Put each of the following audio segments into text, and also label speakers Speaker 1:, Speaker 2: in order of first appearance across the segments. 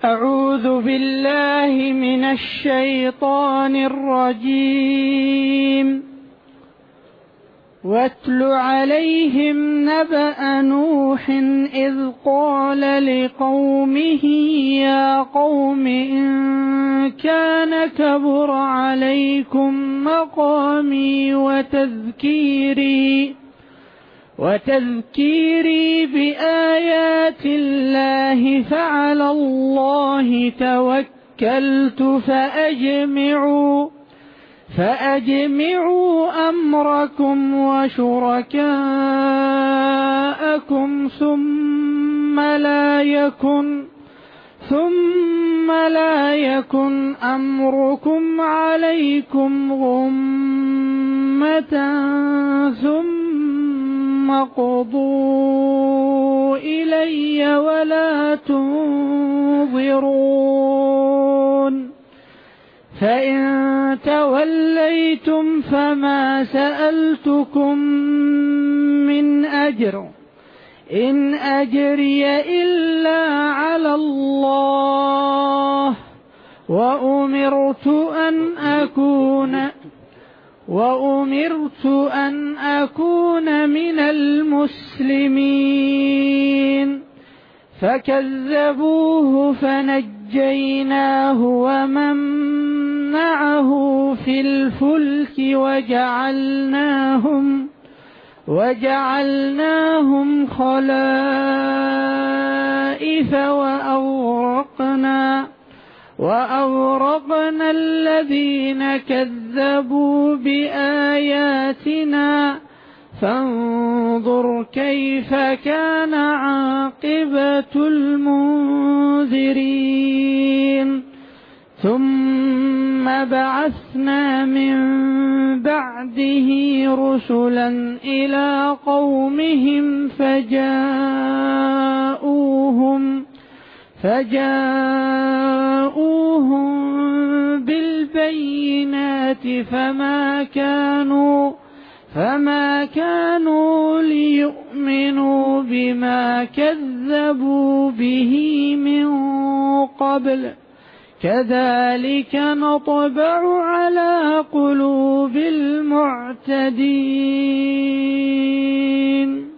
Speaker 1: أعوذ بالله من الشيطان الرجيم. واتل عليهم نبأ نوح إذ قال لقومه يا قوم إن كان كبر عليكم مقامي وتذكيري بآيات الله فعلى الله توكلت فأجمعوا أمركم وشركاءكم ثم لا يكن أمركم عليكم غمة ثم قضوا إلي ولا تنظرون. فإن توليتم فما سألتكم من أجر إن أجري إلا على الله وأمرت أن أكون من المسلمين. فكذبوه فنجيناه ومن معه في الفلك وجعلناهم خلائف وأغرقنا الذين كذبوا بآياتنا فانظر كيف كان عاقبة المنذرين. ثم بعثنا من بعده رسلا إلى قومهم فجاءوهم بالبينات فما كانوا ليؤمنوا بما كذبوا به من قبل كذلك نطبع على قلوب المعتدين.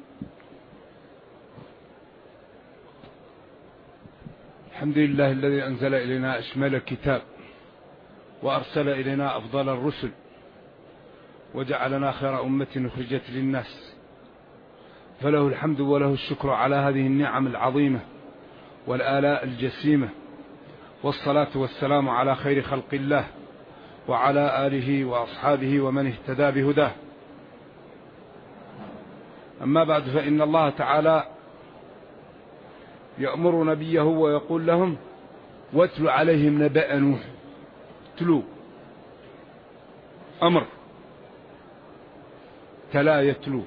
Speaker 2: الحمد لله الذي أنزل إلينا أشمل الكتاب وأرسل إلينا أفضل الرسل وجعلنا خير أمة أخرجت للناس، فله الحمد وله الشكر على هذه النعم العظيمة والآلاء الجسيمة، والصلاة والسلام على خير خلق الله وعلى آله وأصحابه ومن اهتدى بهداه. أما بعد، فإن الله تعالى يأمر نبيه ويقول لهم واتل عليهم نبأ نوح. تلو أمر، تلا يتلو،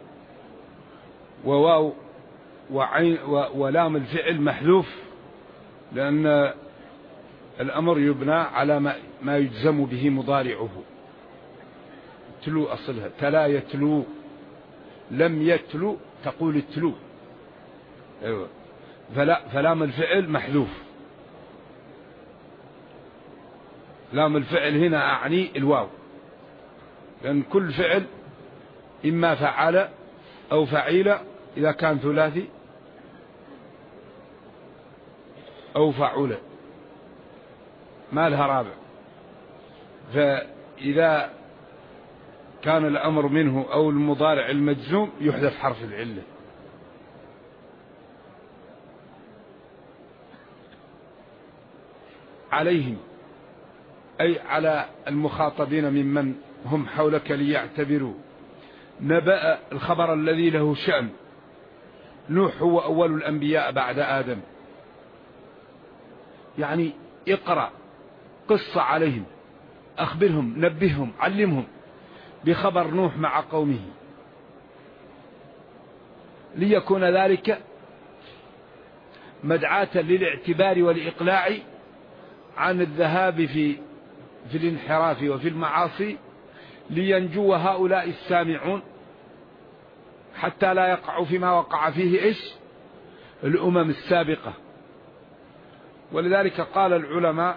Speaker 2: وواو وعين ولام الفعل محذوف، لأن الأمر يبنى على ما يجزم به مضارعه. تلو أصلها، تلا يتلو، لم يتلو تقول التلو. أيوة. فلام الفعل محذوف. لام الفعل هنا أعني الواو، لأن كل فعل إما فعل أو فعيل إذا كان ثلاثي أو فعول، ما لها رابع. فإذا كان الأمر منه أو المضارع المجزوم يحذف حرف العلة. عليهم أي على المخاطبين ممن هم حولك ليعتبروا. نبأ الخبر الذي له شأن. نوح هو أول الأنبياء بعد آدم، يعني اقرأ قصة عليهم، أخبرهم، نبههم، علمهم بخبر نوح مع قومه، ليكون ذلك مدعاة للاعتبار والإقلاع عن الذهاب في الانحراف وفي المعاصي، لينجو هؤلاء السامعون حتى لا يقعوا فيما وقع فيه الأمم السابقة. ولذلك قال العلماء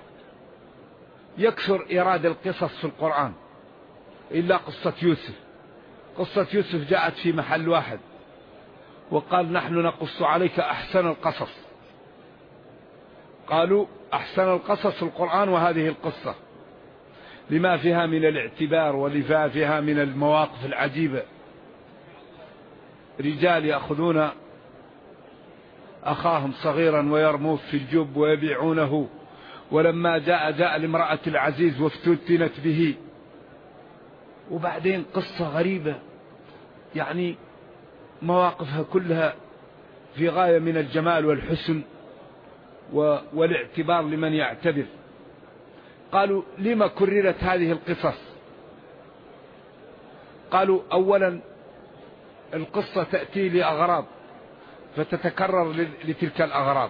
Speaker 2: يكثر إيراد القصص في القرآن إلا قصة يوسف. قصة يوسف جاءت في محل واحد، وقال نحن نقص عليك أحسن القصص. قالوا أحسن القصص القرآن وهذه القصة، لما فيها من الاعتبار ولما فيها من المواقف العجيبة. رجال يأخذون أخاهم صغيرا ويرموه في الجب ويبيعونه، ولما جاء لامرأة العزيز وافتتنت به. وبعدين قصة غريبة يعني مواقفها كلها في غاية من الجمال والحسن والاعتبار لمن يعتبر. قالوا لما كررت هذه القصص؟ قالوا أولا القصة تأتي لأغراض فتتكرر لتلك الأغراض.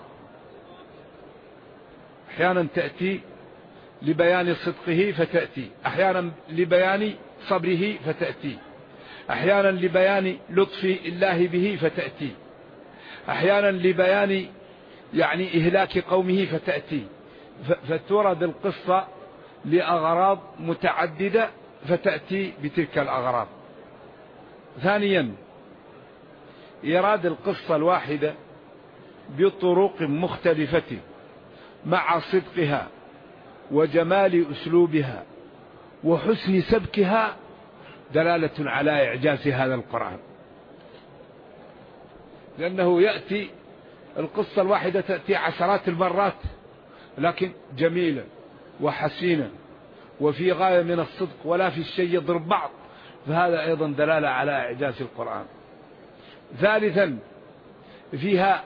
Speaker 2: أحيانا تأتي لبيان صدقه فتأتي، أحيانا لبيان صبره فتأتي، أحيانا لبيان لطف الله به فتأتي، أحيانا لبيان يعني إهلاك قومه فتأتي. فتورد القصة لأغراض متعددة فتأتي بتلك الأغراض. ثانيا إيراد القصة الواحدة بطرق مختلفة مع صدقها وجمال أسلوبها وحسن سبكها دلالة على إعجاز هذا القرآن، لأنه يأتي القصة الواحدة تأتي عشرات المرات لكن جميلة وحسينة وفي غاية من الصدق، ولا في الشيء يضرب بعض، فهذا أيضا دلالة على إعجاز القرآن. ثالثا فيها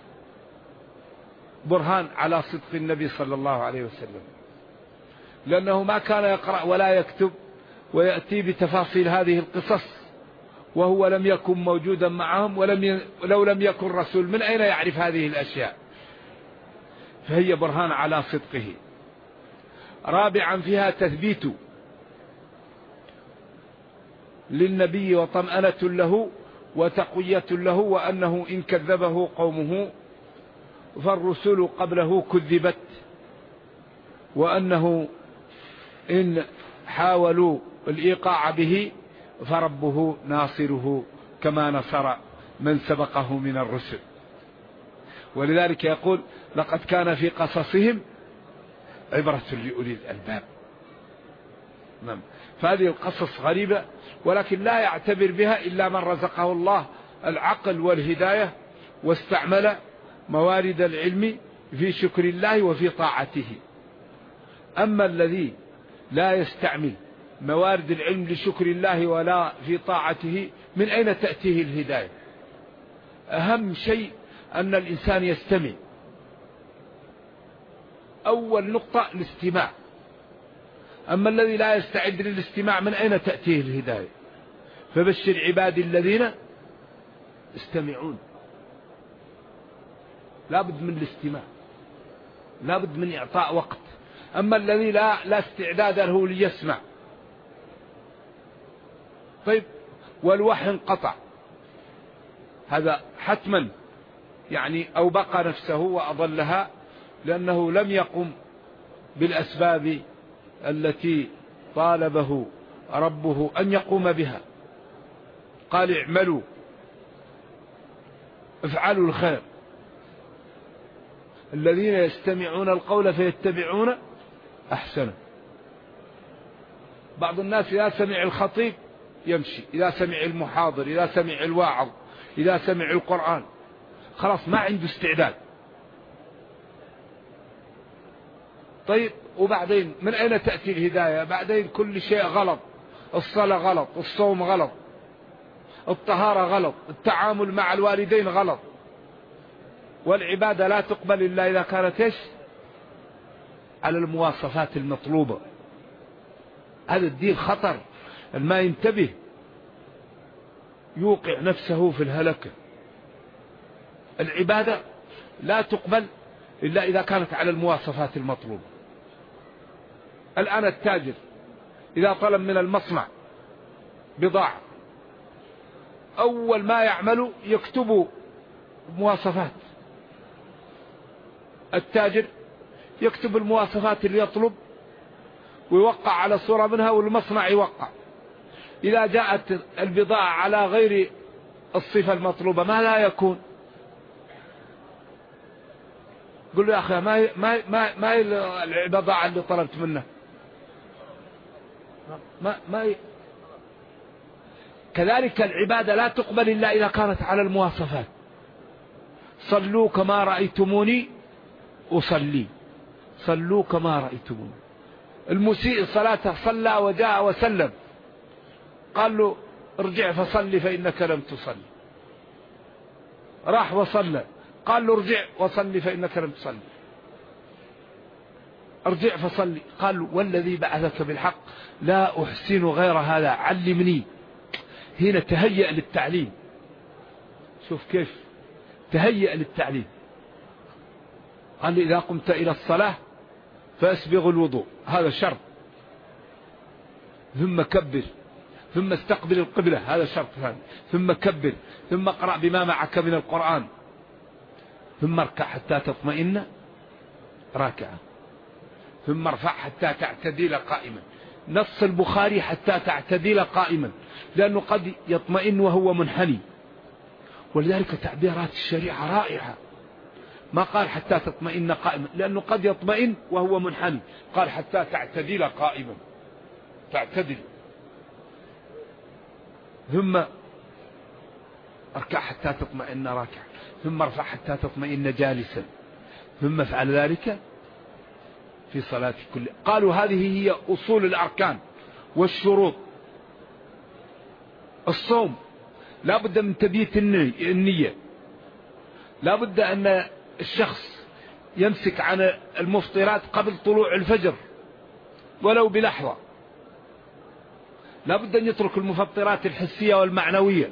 Speaker 2: برهان على صدق النبي صلى الله عليه وسلم، لأنه ما كان يقرأ ولا يكتب ويأتي بتفاصيل هذه القصص وهو لم يكن موجودا معهم، ولو لم يكن رسول من أين يعرف هذه الأشياء؟ فهي برهان على صدقه. رابعا فيها تثبيت للنبي وطمأنة له وتقوية له، وأنه إن كذبه قومه فالرسل قبله كذبت، وأنه إن حاولوا الإيقاع به فربه ناصره كما نصر من سبقه من الرسل. ولذلك يقول لقد كان في قصصهم عبرة لأولي الألباب. فهذه القصص غريبة، ولكن لا يعتبر بها إلا من رزقه الله العقل والهداية واستعمل موارد العلم في شكر الله وفي طاعته. أما الذي لا يستعمل موارد العلم لشكر الله ولا في طاعته، من أين تأتيه الهداية؟ أهم شيء أن الإنسان يستمع. أول نقطة الاستماع. أما الذي لا يستعد للاستماع من أين تأتيه الهداية؟ فبشر عبادي الذين يستمعون. لا بد من الاستماع، لا بد من إعطاء وقت. أما الذي لا استعداد له ليسمع. طيب والوحي انقطع، هذا حتما يعني أوبق نفسه وأضلها، لأنه لم يقم بالأسباب التي طالبه ربه أن يقوم بها. قال اعملوا افعلوا الخير، الذين يستمعون القول فيتبعون أحسنه. بعض الناس إذا سمع الخطيب يمشي، إذا سمع المحاضر، إذا سمع الواعظ، إذا سمع القرآن خلاص ما عنده استعداد. طيب وبعدين من أين تأتي الهداية؟ بعدين كل شيء غلط، الصلاة غلط، الصوم غلط، الطهارة غلط، التعامل مع الوالدين غلط، والعبادة لا تقبل إلا إذا كانت إيش؟ على المواصفات المطلوبة. هذا الدين خطر، ما ينتبه يوقع نفسه في الهلكة. العبادة لا تقبل إلا إذا كانت على المواصفات المطلوبة. الآن التاجر إذا طلب من المصنع بضاعة أول ما يعمل يكتب مواصفات، التاجر يكتب المواصفات اللي يطلب ويوقع على صورة منها، والمصنع يوقع. إذا جاءت البضاعة على غير الصفة المطلوبة ما لا يكون؟ قل له يا أخي ما هي البضاعة اللي طلبت منه، ما هي. كذلك العبادة لا تقبل إلا إذا كانت على المواصفات. صلوا كما رأيتموني أصلي، صلوا كما رأيتموني. المسيء صلاته صلى وجاء وسلم، قال له ارجع فصلي فإنك لم تصلي. راح وصلى، قال له ارجع وصلي فإنك لم تصلي. ارجع فصلي، قال له والذي بعثك بالحق لا أحسن غير هذا علمني. هنا تهيأ للتعليم. شوف كيف تهيأ للتعليم. قال لي إذا قمت إلى الصلاة فأسبغ الوضوء، هذا شرط، ثم كبر، ثم استقبل القبلة، هذا شرط ثاني، ثم كبر، ثم اقرأ بما معك من القرآن، ثم اركع حتى تطمئن راكعا، ثم ارفع حتى تعتدل قائما. نص البخاري حتى تعتدل قائما، لأنه قد يطمئن وهو منحني، ولذلك تعبيرات الشريعة رائعة. ما قال حتى تطمئن قائما، لأنه قد يطمئن وهو منحني، قال حتى تعتدل قائما، تعتدل. ثم اركع حتى تطمئن راكعا، ثم ارفع حتى تطمئن جالسا، ثم افعل ذلك في صلاتك كلها. قالوا هذه هي أصول الأركان والشروط. الصوم لا بد من تبييت النية، لا بد أن الشخص يمسك عن المفطرات قبل طلوع الفجر ولو بلحظة، لا بد أن يترك المفطرات الحسية والمعنوية.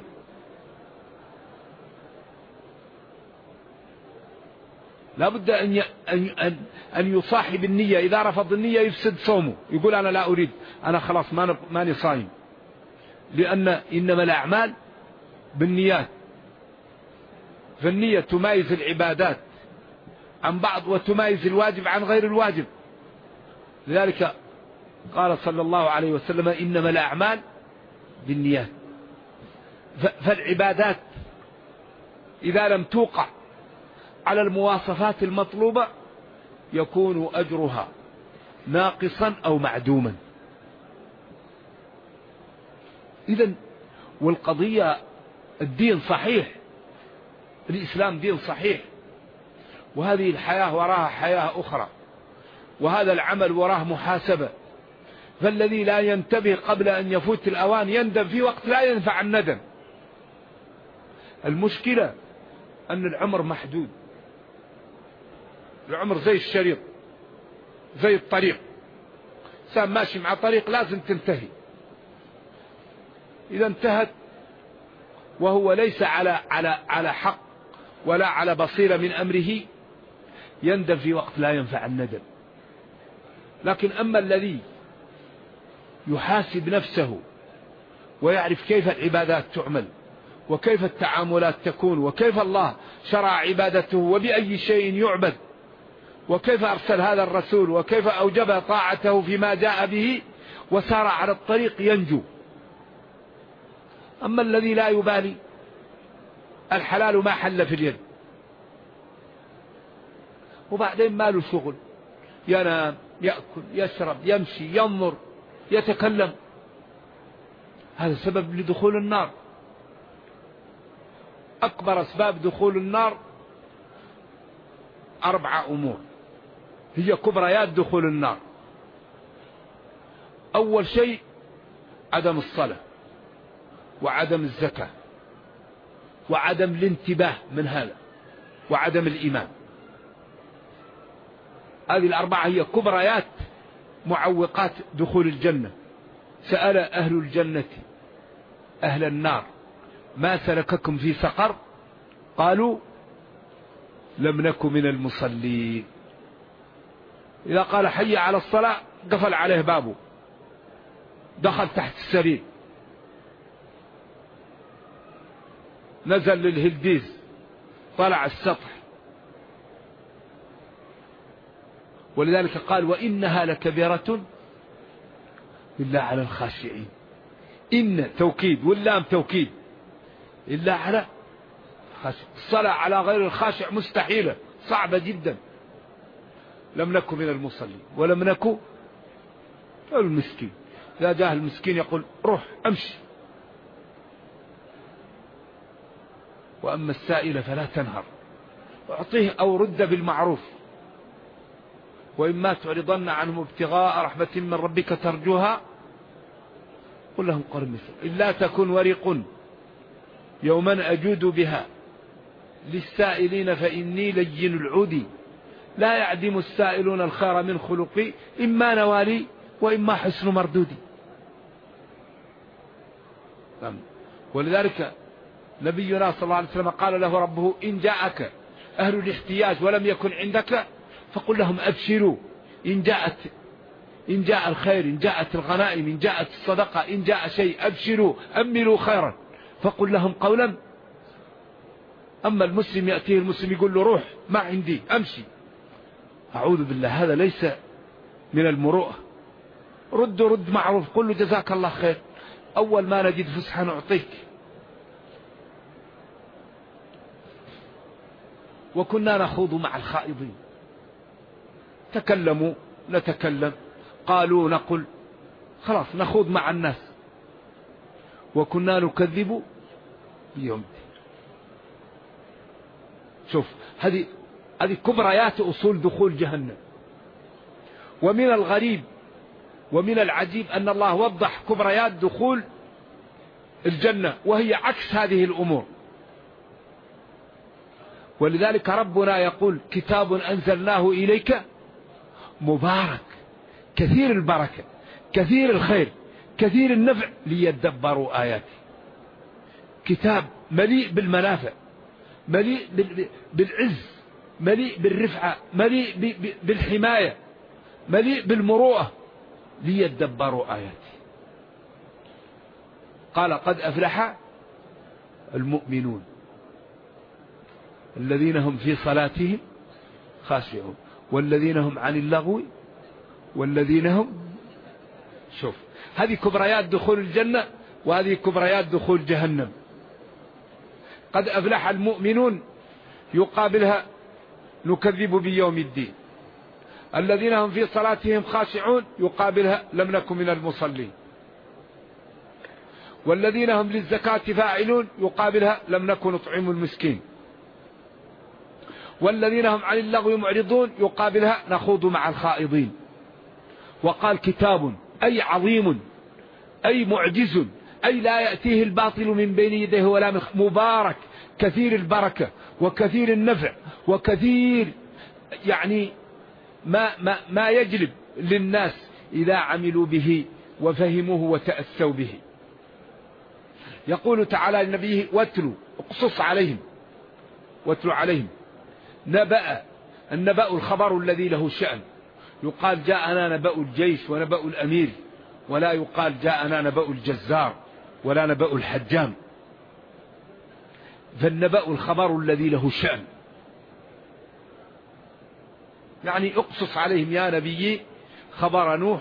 Speaker 2: لا بد أن يصاحب النية. إذا رفض النية يفسد صومه، يقول أنا لا أريد، أنا خلاص ماني صايم، لأن إنما الأعمال بالنيات، فالنية تمايز العبادات عن بعض وتمايز الواجب عن غير الواجب. لذلك قال صلى الله عليه وسلم إنما الأعمال بالنيات. فالعبادات إذا لم توقع على المواصفات المطلوبة يكون أجرها ناقصا أو معدوما. إذن والقضية الدين صحيح، الإسلام دين صحيح، وهذه الحياة وراها حياة أخرى، وهذا العمل وراه محاسبة. فالذي لا ينتبه قبل أن يفوت الأوان يندم في وقت لا ينفع الندم. المشكلة أن العمر محدود، العمر زي الشريط، زي الطريق، إنسان ماشي مع طريق لازم تنتهي. إذا انتهت وهو ليس على حق ولا على بصيرة من أمره يندم في وقت لا ينفع الندم. لكن أما الذي يحاسب نفسه ويعرف كيف العبادات تعمل وكيف التعاملات تكون وكيف الله شرع عبادته وبأي شيء يعبد وكيف أرسل هذا الرسول وكيف أوجب طاعته فيما جاء به وسار على الطريق ينجو. أما الذي لا يبالي الحلال ما حل في اليد، وبعدين ما له شغل، ينام يأكل يشرب يمشي ينظر يتكلم، هذا سبب لدخول النار. أكبر أسباب دخول النار 4 أمور هي كبريات دخول النار. أول شيء عدم الصلاة، وعدم الزكاة، وعدم الانتباه من هذا، وعدم الإيمان. هذه ال4 هي كبريات معوقات دخول الجنة. سأل أهل الجنة أهل النار ما سلككم في سقر؟ قالوا لم نكن من المصلين. إذا قال حي على الصلاة قفل عليه بابه، دخل تحت السرير، نزل للهلديز، طلع السطح، ولذلك قال وإنها لكبيرة إلا على الخاشعين. إن توكيد واللام توكيد، إلا على خاشع. الصلاة على غير الخاشع مستحيلة، صعبة جدا. لم نكن من المصلين ولم نكن المسكين. إذا جاء المسكين يقول روح أمشي. وأما السائل فلا تنهر، أعطيه أو رد بالمعروف. وإما تعرضن عنهم ابتغاء رحمة من ربك ترجوها قل لهم قول مثل إلا تكن ورق يوما أجود بها للسائلين فإني لين العود لا يعدم السائلون الخير من خلقي إما نوالي وإما حسن مردودي. ولذلك نبينا صلى الله عليه وسلم قال له ربه إن جاءك أهل الاحتياج ولم يكن عندك فقل لهم أبشروا، إن جاء الخير، إن جاءت الغنائم، إن جاءت الصدقة، إن جاء شيء أبشروا أملوا خيرا فقل لهم قولا. أما المسلم يأتيه المسلم يقول له روح ما عندي أمشي، أعوذ بالله، هذا ليس من المروءة. رد معروف، قل له جزاك الله خير، أول ما نجد فسحة نعطيك. وكنا نخوض مع الخائضين، تكلموا نتكلم، قالوا نقل، خلاص نخوض مع الناس. وكنا نكذب بيوم الدين. شوف هذه كبريات أصول دخول جهنم. ومن الغريب ومن العجيب أن الله وضح كبريات دخول الجنة وهي عكس هذه الأمور. ولذلك ربنا يقول كتاب أنزلناه إليك مبارك كثير البركة كثير الخير كثير النفع ليدبروا آياته. كتاب مليء بالمنافع، مليء بالعز، مليء بالرفعة، مليء بالحماية، مليء بالمروءة ليدبروا آياته. قال قد أفلح المؤمنون الذين هم في صلاتهم خاشعون والذين هم عن اللغو والذين هم. شوف هذه كبريات دخول الجنة وهذه كبريات دخول جهنم. قد أفلح المؤمنون يقابلها نكذب بيوم الدين. الذين هم في صلاتهم خاشعون يقابلها لم نكن من المصلين. والذين هم للزكاة فاعلون يقابلها لم نكن نطعم المسكين. والذين هم عن اللغو معرضون يقابلها نخوض مع الخائضين. وقال كتاب أي عظيم أي معجز أي لا يأتيه الباطل من بين يديه ولا مبارك كثير البركة وكثير النفع وكثير يعني ما يجلب للناس إذا عملوا به وفهموه وتأسوا به. يقول تعالى لنبيه واتلوا اقصص عليهم، واتلوا عليهم النبأ الخبر الذي له شأن. يقال جاءنا نبأ الجيش ونبأ الأمير، ولا يقال جاءنا نبأ الجزار ولا نبأ الحجام. فالنبأ الخبر الذي له شأن، يعني اقصص عليهم يا نبي خبر نوح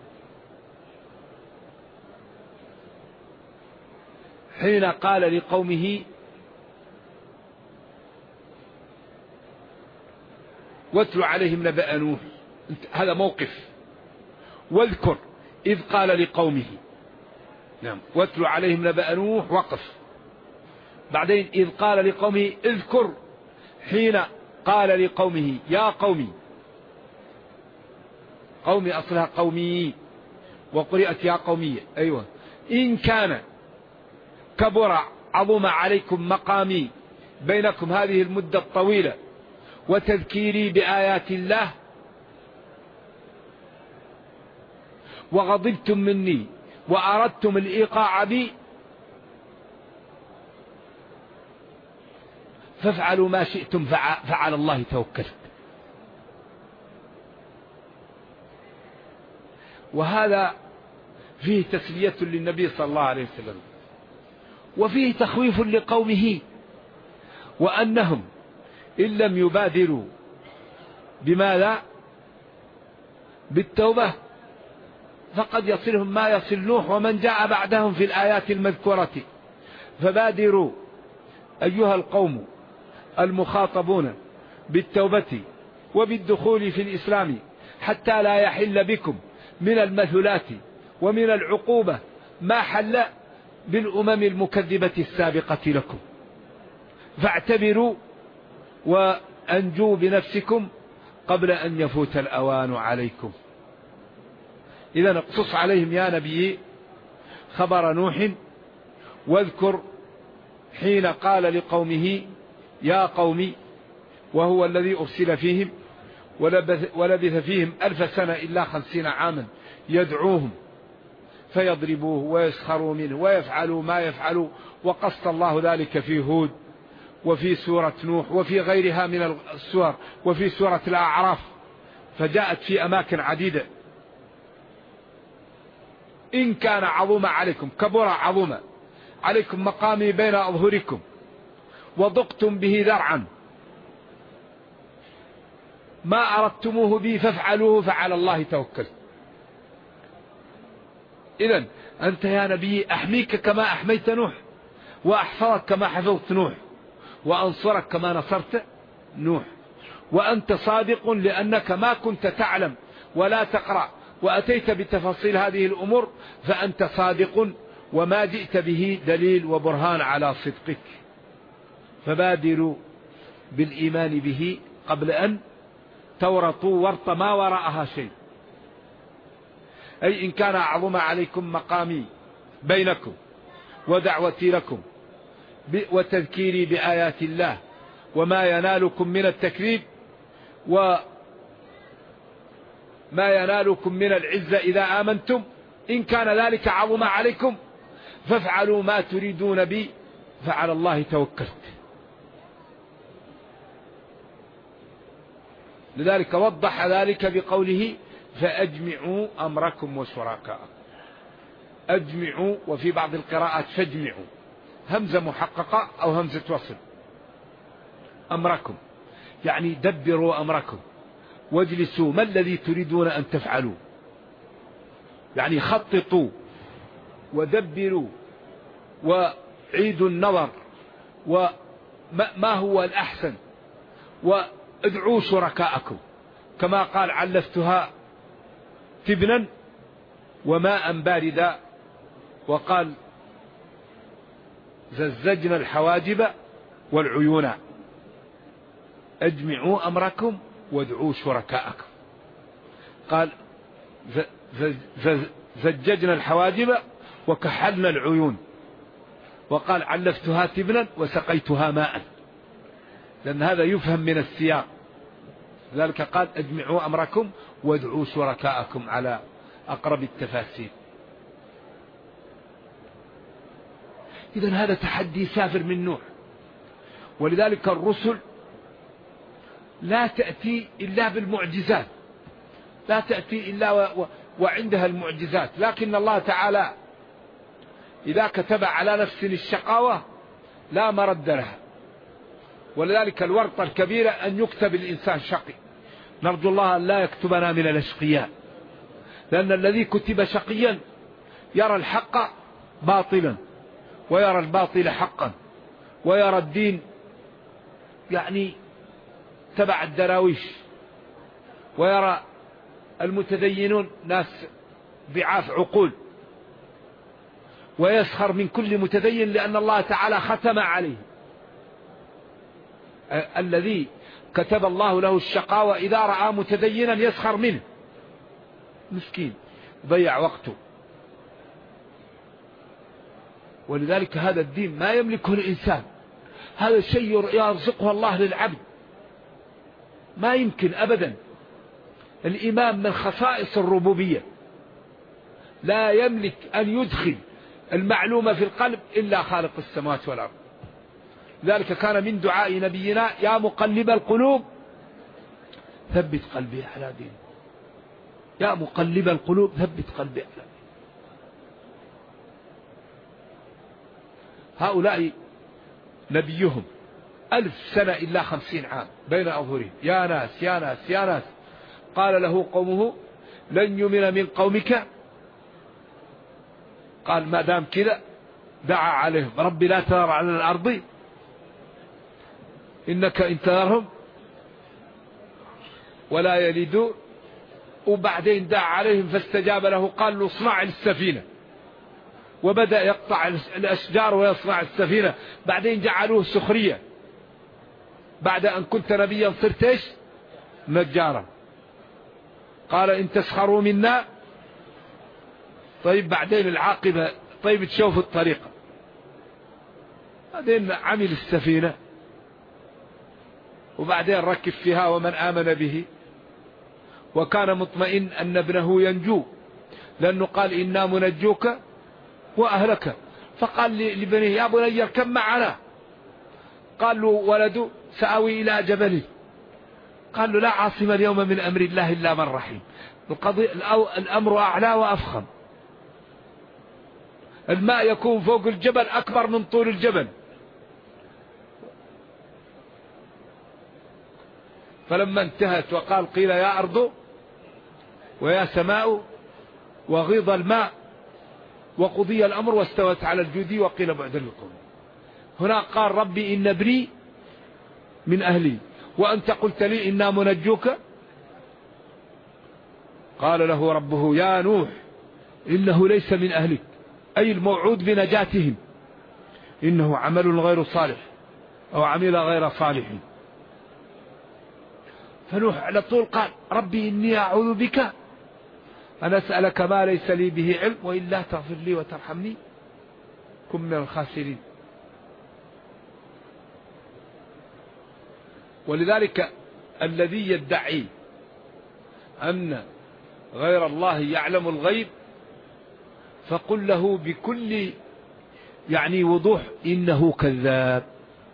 Speaker 2: حين قال لقومه واتل عليهم نبأ نوح، هذا موقف. واذكر إذ قال لقومه، نعم، واتل عليهم نبأ نوح وقف. بعدين إذ قال لقومه اذكر حين قال لقومه يا قومي، قومي أصلها قومي وقرئت يا قومي، أيوة، إن كان كبر عظم عليكم مقامي بينكم هذه المدة الطويلة وتذكيري بآيات الله وغضبتم مني وأردتم الإيقاع بي فافعلوا ما شئتم فعلى الله توكلت. وهذا فيه تسلية للنبي صلى الله عليه وسلم، وفيه تخويف لقومه، وأنهم إن لم يبادروا بما لا بالتوبة فقد يصلهم ما يصل نوح ومن جاء بعدهم في الآيات المذكورة. فبادروا أيها القوم المخاطبون بالتوبة وبالدخول في الإسلام حتى لا يحل بكم من المثلات ومن العقوبة ما حل بالأمم المكذبة السابقة لكم، فاعتبروا وأنجوا بنفسكم قبل أن يفوت الأوان عليكم. إذا اقصص عليهم يا نبي خبر نوح، واذكر حين قال لقومه يا قوم، وهو الذي أرسل فيهم ولبث فيهم 1000 سنة إلا 50 عاما يدعوهم فيضربوه ويسخروا منه ويفعلوا ما يفعلوا. وقص الله ذلك في هود وفي سورة نوح وفي غيرها من السور وفي سورة الأعراف، فجاءت في أماكن عديدة. إن كان عظوما عليكم، كبر عظوما عليكم مقامي بين أظهركم وضقتم به ذرعا ما أردتموه به فافعلوه فعلى الله توكل. إذن أنت يا نبي أحميك كما أحميت نوح، وأحفظك كما حفظت نوح، وأنصرك كما نصرت نوح. وأنت صادق لأنك ما كنت تعلم ولا تقرأ وأتيت بتفاصيل هذه الأمور، فأنت صادق وما جئت به دليل وبرهان على صدقك. فبادروا بالإيمان به قبل أن تورطوا ورط ما وراءها شيء. أي إن كان أعظم عليكم مقامي بينكم ودعوتي لكم وتذكيري بآيات الله وما ينالكم من التكذيب وما ينالكم من العزة إذا آمنتم، إن كان ذلك عظم عليكم فافعلوا ما تريدون بي فعلى الله توكلت. لذلك وضح ذلك بقوله فأجمعوا أمركم وشركاءكم. أجمعوا، وفي بعض القراءات فاجمعوا، همزة محققة أو همزة وصل. أمركم يعني دبروا أمركم واجلسوا، ما الذي تريدون أن تفعلوا، يعني خططوا ودبروا وعيدوا النظر وما هو الأحسن، وادعوا شركاءكم كما قال علفتها تبنا وماء باردا، وقال زججنا الحواجب والعيون. اجمعوا أمركم وادعوا شركاءكم. قال زججنا الحواجب وكحلنا العيون، وقال علفتها تبنا وسقيتها ماء، لأن هذا يفهم من السياق. ذلك قال اجمعوا أمركم وادعوا شركاءكم على أقرب التفاسير. إذن هذا تحدي سافر من نوح. ولذلك الرسل لا تأتي إلا بالمعجزات، لا تأتي إلا وعندها المعجزات، لكن الله تعالى إذا كتب على نفسه الشقاوة لا مرد لها. ولذلك الورطة الكبيرة أن يكتب الإنسان شقي. نرجو الله أن لا يكتبنا من الأشقياء، لأن الذي كتب شقيا يرى الحق باطلا ويرى الباطل حقا ويرى الدين يعني تبع الدراويش، ويرى المتدينون ناس ضعاف عقول، ويسخر من كل متدين لأن الله تعالى ختم عليه. الذي كتب الله له الشقاوة إذا رأى متدينا يسخر منه، مسكين ضيع وقته. ولذلك هذا الدين ما يملكه الإنسان، هذا الشيء يرزقه الله للعبد، ما يمكن أبدا. الإيمان من خصائص الربوبية، لا يملك أن يدخل المعلومة في القلب إلا خالق السماوات والأرض. ذلك كان من دعاء نبينا يا مقلب القلوب ثبت قلبي على دينك، يا مقلب القلوب ثبت قلبي على دينك. هؤلاء نبيهم 1000 سنة إلا 50 عام بين أظهرهم، يا ناس يا ناس يا ناس. قال له قومه لن يؤمن من قومك. قال ما دام كذا دعا عليهم ربي لا تذر على الأرض إنك إن تذرهم ولا يلدون. وبعدين دعا عليهم فاستجاب له قال له اصنع السفينة، وبدأ يقطع الأشجار ويصنع السفينة. بعدين جعلوه سخرية، بعد أن كنت نبيا صرت ايش؟ نجارا. قال إن تسخروا منا. طيب بعدين العاقبة، طيب تشوفوا الطريقة. بعدين عمل السفينة وبعدين ركب فيها ومن آمن به، وكان مطمئن أن ابنه ينجو، لأنه قال إنا منجوك وأهلك. فقال لبنيه يا بني اركب معنا. قال له ولده سأوي إلى جبل. قال له لا عاصم اليوم من أمر الله إلا من رحم. الأمر أعلى وأفخم. الماء يكون فوق الجبل أكبر من طول الجبل. فلما انتهت وقال قيل يا أرض ويا سماء وغيض الماء وقضي الأمر واستوت على الجودي وقيل بعدا للقوم. هنا قال ربي إن ابني من أهلي وأنت قلت لي إنا منجوك. قال له ربه يا نوح إنه ليس من أهلك، أي الموعود بنجاتهم، إنه عمل غير صالح أو عمل غير صالح. فنوح على طول قال ربي إني أعوذ بك أن أسألك ما ليس لي به علم وإلا تغفر لي وترحمني كن من الخاسرين. ولذلك الذي يدعي أن غير الله يعلم الغيب فقل له بكل وضوح إنه كذاب.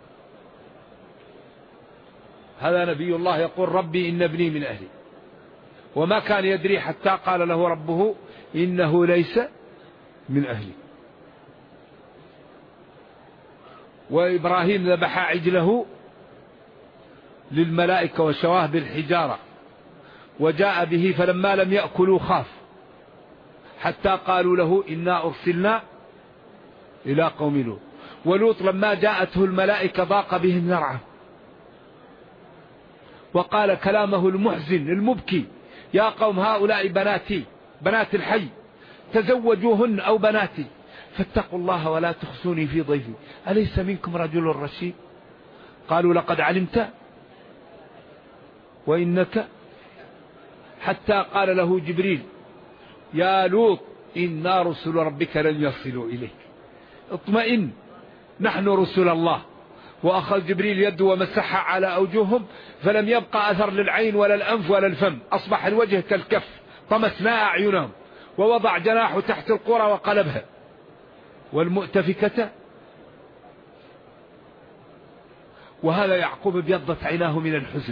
Speaker 2: هذا نبي الله يقول ربي إن ابني من أهلي، وما كان يدري حتى قال له ربه إنه ليس من أهلي. وإبراهيم ذبح عجله للملائكة وشواه بالحجارة وجاء به فلما لم يأكلوا خاف حتى قالوا له إنا أرسلنا إلى قوم لوط. ولوط لما جاءته الملائكة ضاق بهم ذرعا وقال كلامه المحزن المبكي يا قوم هؤلاء بناتي بنات الحي تزوجوهن أو بناتي فاتقوا الله ولا تخزوني في ضيفي أليس منكم رجل رشيد. قالوا لقد علمت وإنك حتى قال له جبريل يا لوط إنا رسل ربك لن يصلوا إليك اطمئن نحن رسل الله. وأخذ جبريل يده ومسحها على أوجههم فلم يبقى أثر للعين ولا الأنف ولا الفم، أصبح الوجه كالكف طمسنا أعينهم. ووضع جناحه تحت القرى وقلبها. والمؤتفكة وهذا يعقوب ابيضت عيناه من الحزن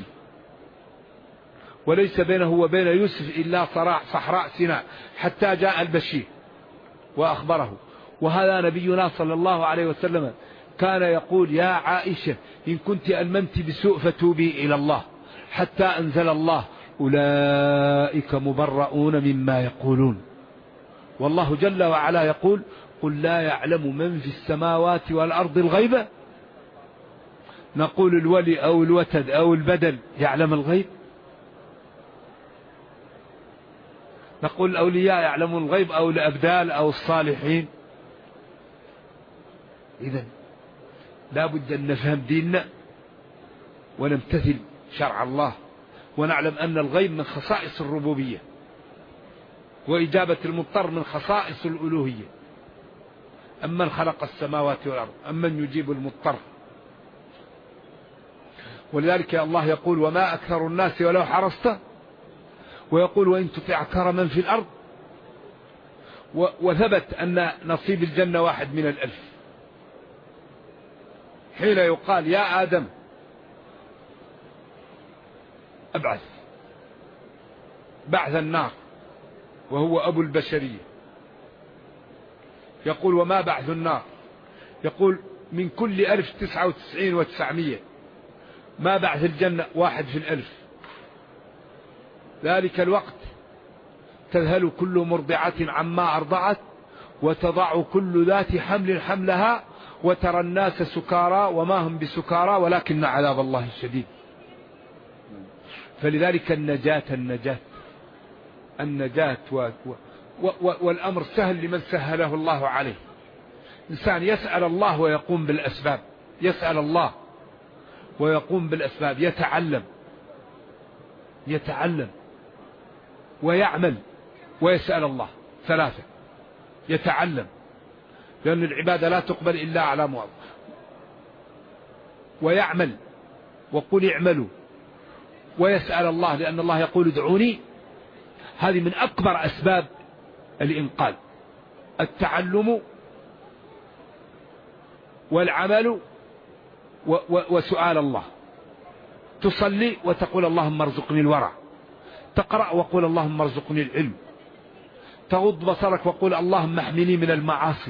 Speaker 2: وليس بينه وبين يوسف إلا صحراء سيناء حتى جاء البشير وأخبره. وهذا نبينا صلى الله عليه وسلم كان يقول يا عائشة إن كنت ألممت بسوء فتوبي إلى الله حتى أنزل الله أولئك مبرؤون مما يقولون. والله جل وعلا يقول قل لا يعلم من في السماوات والأرض الغيب. نقول الولي أو الوتد أو البدل يعلم الغيب؟ نقول الأولياء يعلمون الغيب أو الأبدال أو الصالحين؟ إذن لا بد أن نفهم ديننا ونمتثل شرع الله ونعلم أن الغيب من خصائص الربوبية وإجابة المضطر من خصائص الألوهية. أمن خلق السماوات والأرض أمن يجيب المضطر. ولذلك الله يقول وما أكثر الناس ولو حرصت، ويقول وإن تطع أكثر من في الأرض. وثبت أن نصيب الجنة 1 من 1000. حين يقال يا آدم أبعث بعث النار وهو أبو البشرية، يقول وما بعث النار؟ يقول من كل 1099 و900. ما بعث الجنة 1 في 1000. ذلك الوقت تذهل كل مرضعة عما أرضعت وتضع كل ذات حمل حملها وترى الناس سكارى وما هم بسكارى ولكن عذاب الله شديد. فلذلك النجاة والأمر سهل لمن سهله الله عليه. إنسان يسأل الله ويقوم بالأسباب، يسأل الله ويقوم بالأسباب، يتعلم ويعمل ويسأل الله، ثلاثة: يتعلم لأن العبادة لا تقبل إلا على موظف، ويعمل وقل اعملوا، ويسأل الله لأن الله يقول ادعوني. هذه من أكبر أسباب الإنقاذ: التعلم والعمل وسؤال الله. تصلي وتقول اللهم ارزقني الورع، تقرأ وقول اللهم ارزقني العلم، تغض بصرك وقول اللهم احمني من المعاصي،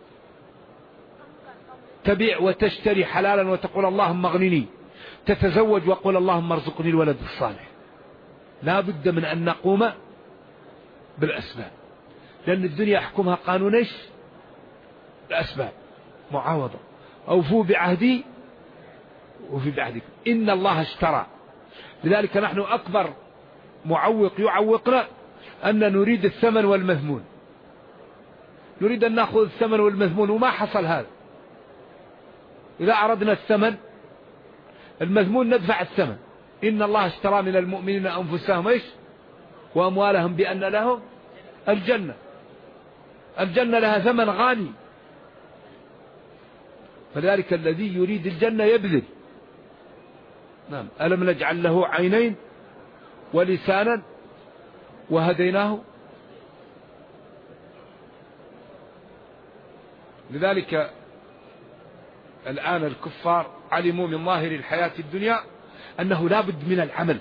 Speaker 2: تبيع وتشتري حلالا وتقول اللهم اغنني، تتزوج وقول اللهم ارزقني الولد الصالح. لا بد من أن نقوم بالأسباب، لأن الدنيا يحكمها قانون ايش؟ الأسباب. معاوضة: أوفوا بعهدي وفي بعهدكم إن الله اشترى. لذلك نحن أكبر معوق يعوقنا أن نريد الثمن والمثمون، نريد أن نأخذ الثمن والمثمون، وما حصل هذا. إذا أردنا الثمن المثمون ندفع الثمن. إن الله اشترى من المؤمنين أنفسهم ايش؟ وأموالهم بأن لهم الجنة. الجنة لها ثمن غالي، فلذلك الذي يريد الجنة يبذل. نعم: ألم نجعل له عينين ولسانا وهديناه. لذلك الآن الكفار علموا من ظاهر الحياة الدنيا أنه لا بد من العمل،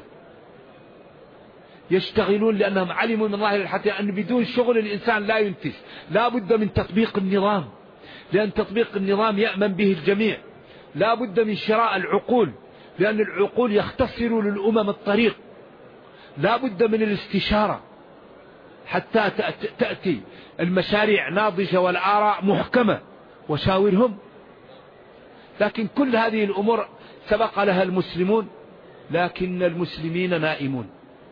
Speaker 2: يشتغلون لأنهم علموا من ظاهر الحياة أن بدون شغل الإنسان لا ينتج. لا بد من تطبيق النظام، لأن تطبيق النظام يأمن به الجميع. لا بد من شراء العقول، لأن العقول يختصر للأمم الطريق. لا بد من الاستشارة حتى تأتي المشاريع ناضجة والآراء محكمة، وشاورهم. لكن كل هذه الأمور سبق لها المسلمون، لكن المسلمين نائمون.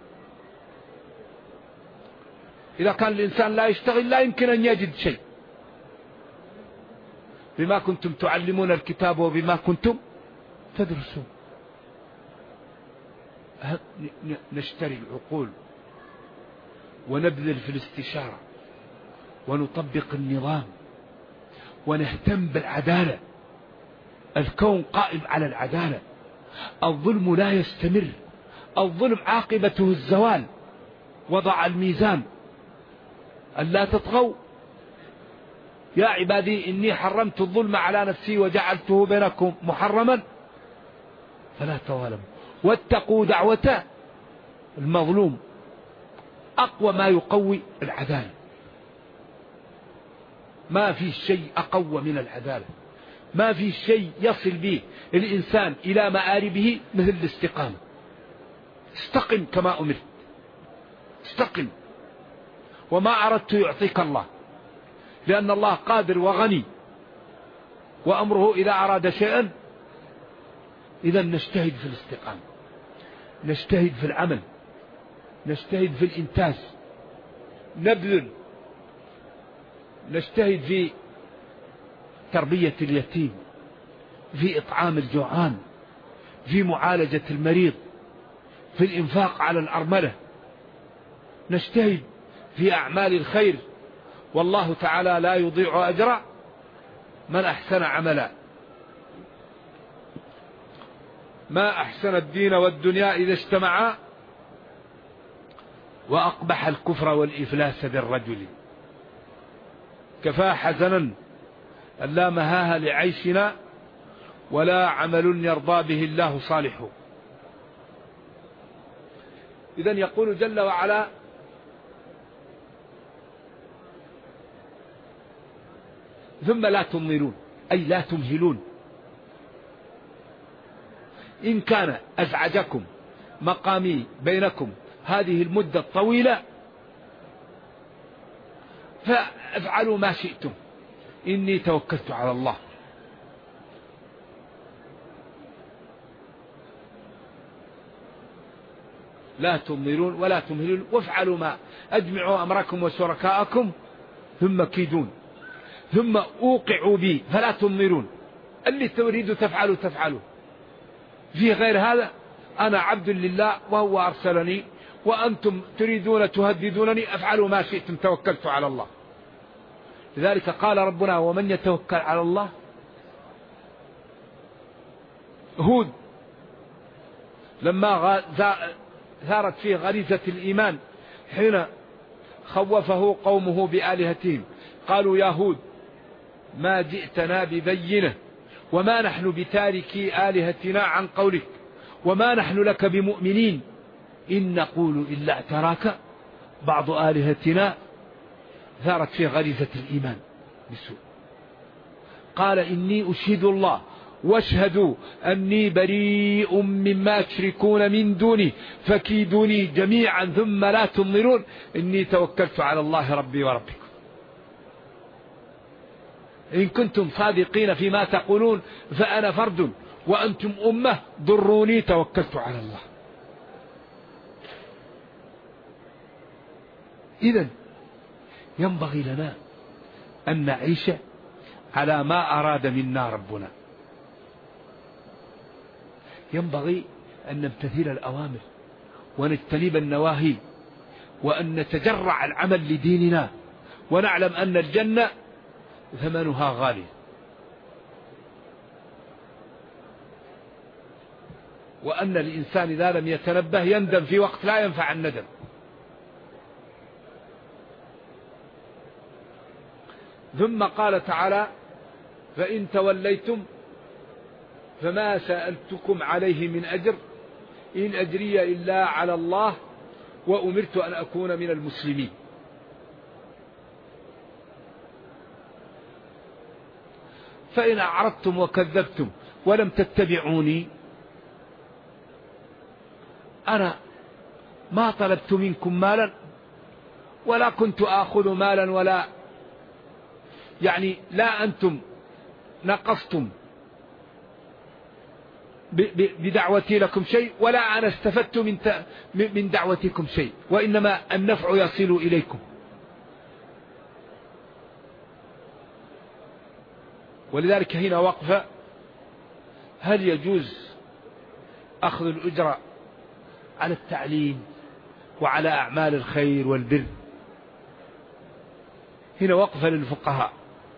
Speaker 2: إذا كان الإنسان لا يشتغل لا يمكن أن يجد شيء. بما كنتم تعلمون الكتاب وبما كنتم تدرسون. نشتري العقول ونبذل في الاستشارة ونطبق النظام ونهتم بالعدالة. الكون قائم على العدالة، الظلم لا يستمر، الظلم عاقبته الزوال. وضع الميزان ألا تطغوا يا عبادي إني حرمت الظلم على نفسي وجعلته بينكم محرما فلا تظالموا واتقوا دعوة المظلوم. أقوى ما يقوي العدالة، ما في شيء أقوى من العدالة، ما في شيء يصل به الإنسان إلى مآربه مثل الاستقامة. استقم كما أمرت، استقم وما أردت يعطيك الله، لأن الله قادر وغني، وأمره إذا أراد شيئا. إذا نجتهد في الاستقامة، نجتهد في العمل، نجتهد في الإنتاج، نبذل، نجتهد في تربية اليتيم، في إطعام الجوعان، في معالجة المريض، في الإنفاق على الأرملة، نجتهد في أعمال الخير. والله تعالى لا يضيع أجر من أحسن عملا. ما أحسن الدين والدنيا إذا اجتمعا، وأقبح الكفر والإفلاس بالرجل. كفى حزنا أن لا مهاها لعيشنا، ولا عمل يرضى به الله صالح. إذن يقول جل وعلا: ثم لا تنظرون، أي لا تمهلون. إن كان أزعجكم مقامي بينكم هذه المدة الطويلة فافعلوا ما شئتم إني توكلت على الله. لا تضمرون ولا تمهلون وافعلوا ما أجمعوا أمركم وشركاءكم ثم كيدون ثم أوقعوا بي فلا تضمرون. اللي تريدوا تفعلوا في غير هذا أنا عبد لله وهو أرسلني وأنتم تريدون تهددونني أفعلوا ما شئتم توكلت على الله. لذلك قال ربنا ومن يتوكل على الله. هود لما ثارت فيه غريزة الإيمان حين خوفه قومه بآلهتهم قالوا يا هود ما جئتنا ببينة وما نحن بتاركي آلهتنا عن قولك وما نحن لك بمؤمنين إن نقول إلا اعتراك بعض آلهتنا. ثارت فيه غريزة الإيمان بالسوء. قال إني أشهد الله واشهدوا أني بريء مما تشركون من دوني فكيدوني جميعا ثم لا تنظرون إني توكلت على الله ربي وربكم إن كنتم صادقين فيما تقولون فأنا فرد وأنتم أمة ضروني توكلت على الله. إذن ينبغي لنا أن نعيش على ما أراد منا ربنا. ينبغي أن نمتثل الأوامر ونجتنب النواهي وأن نتجرع العمل لديننا ونعلم أن الجنة ثمنها غالي. وأن الإنسان إذا لم يتنبه يندم في وقت لا ينفع الندم. ثم قال تعالى فإن توليتم فما سألتكم عليه من أجر إن أجري إلا على الله وأمرت أن أكون من المسلمين. فإن أعرضتم وكذبتم ولم تتبعوني أنا ما طلبت منكم مالا ولا كنت آخذ مالا ولا يعني لا أنتم نقصتم بدعوتي لكم شيء ولا أنا استفدت من دعوتكم شيء وإنما النفع يصل إليكم. ولذلك هنا وقفة هل يجوز أخذ الأجرة على التعليم وعلى أعمال الخير والبر؟ هنا وقفة للفقهاء.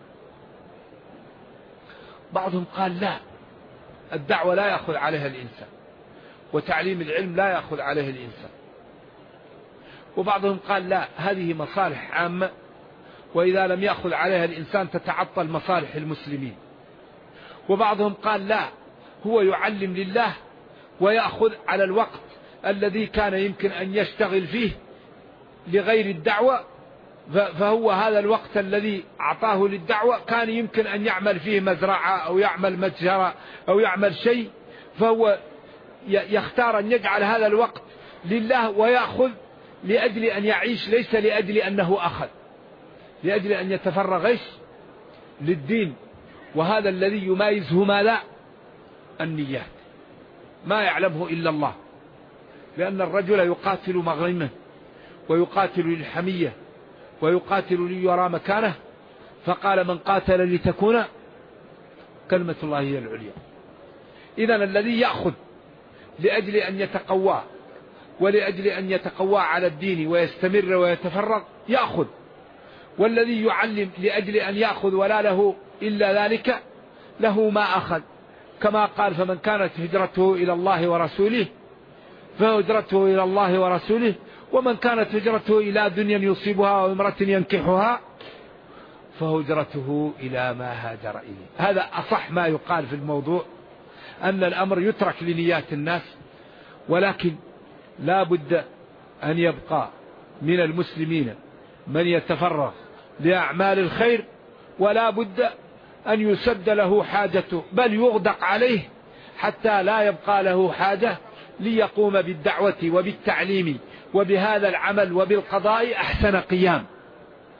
Speaker 2: بعضهم قال لا الدعوة لا يأخذ عليها الإنسان وتعليم العلم لا يأخذ عليه الإنسان. وبعضهم قال لا هذه مصالح عامة وإذا لم يأخذ عليها الإنسان تتعطل مصالح المسلمين. وبعضهم قال لا هو يعلم لله ويأخذ على الوقت الذي كان يمكن أن يشتغل فيه لغير الدعوة فهو هذا الوقت الذي أعطاه للدعوة كان يمكن أن يعمل فيه مزرعة أو يعمل متجرة أو يعمل شيء فهو يختار أن يجعل هذا الوقت لله ويأخذ لأجل أن يعيش ليس لأجل أنه أخذ لأجل أن يتفرغ للدين. وهذا الذي يمايزه ما لا النيات ما يعلمه إلا الله. لأن الرجل يقاتل مغرمه ويقاتل للحمية ويقاتل ليرى مكانه فقال من قاتل لتكون كلمة الله هي العليا. إذن الذي يأخذ لأجل أن يتقوى ولأجل أن يتقوى على الدين ويستمر ويتفرغ يأخذ. والذي يعلم لأجل أن يأخذ ولا له إلا ذلك له ما أخذ كما قال فمن كانت هجرته إلى الله ورسوله فهجرته إلى الله ورسوله ومن كانت هجرته إلى دنيا يصيبها وامرأة ينكحها فهجرته إلى ما هاجر إليه. هذا أصح ما يقال في الموضوع أن الأمر يترك لنيات الناس ولكن لا بد أن يبقى من المسلمين من يتفرغ لأعمال الخير ولا بد أن يسد له حاجته بل يغدق عليه حتى لا يبقى له حاجة ليقوم بالدعوة وبالتعليم وبهذا العمل وبالقضاء أحسن قيام.